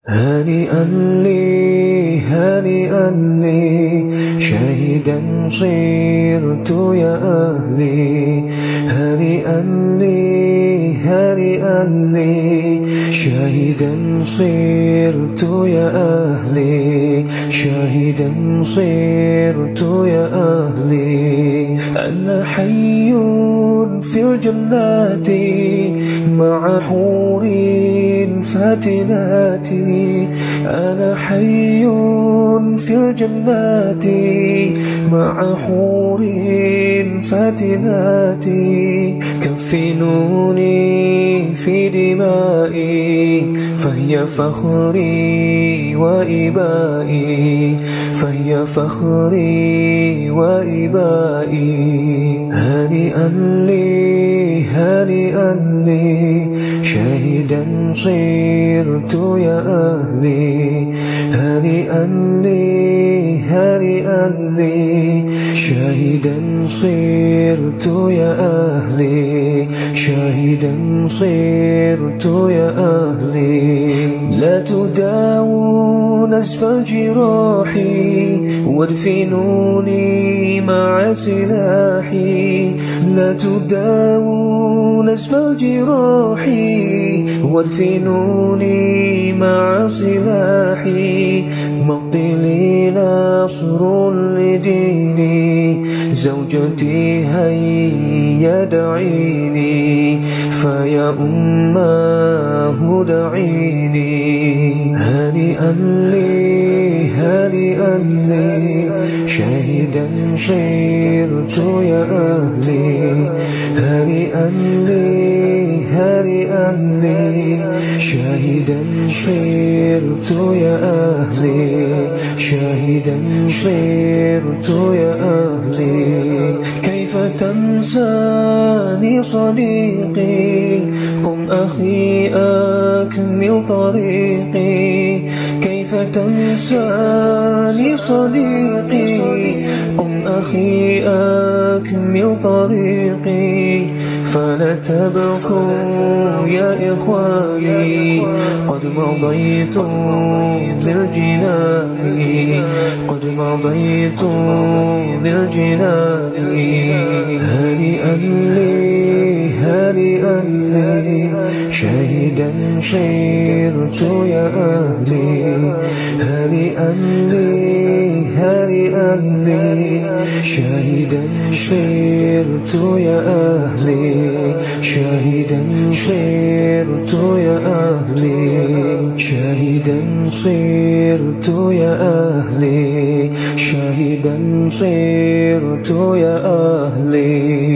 هانئا لي هانئا لي شاهدا صرت يا أهلي. هانئا لي هانئا لي شاهدا صرت يا أهلي. شاهدا صرت يا أهلي. أنا حي في الجنات مع حور فاتنات. أنا حي في الجنات مع حور فاتنات. كفنوني في دمائي فهي فخري وإبائي. فهي فخري وإبائي. هانئا لي هانئا لي شاهدا صرت يا أهلي. هانئا لي هانئا لي شاهدا صرت يا أهلي. شاهدا صرت يا أهلي. لا تداووا نزف الجراح وادفنوني مع سلاحي. لا تداووا نزف الجراح وادفنوني مع سلاحي. مقتلي ناصر لديني. زوجتي هيا دعيني فيا أماه دعيني. هانئا لي هانئا لي شاهدا صرت يا أهلي. هانئا لي هانئا لي شاهدا صرت يا أهلي. شاهدا صرت يا أهلي. كيف تنساني صديقي؟ قم أخي أكمل طريقي. كيف تنساني صديقي؟ قم أخي أكمل طريقي. فلا تبكوا يا إخواني قد مضيت بالجنان. قد مضيت بالجنان. هانئا لي هانئا لي شاهدا صرت يا أهلي. هانئا لي هانئا لي شاهدا صرت يا أهلي. شاهدا صرت يا أهلي. شاهدا صرت يا أهلي. شاهدا صرت يا أهلي.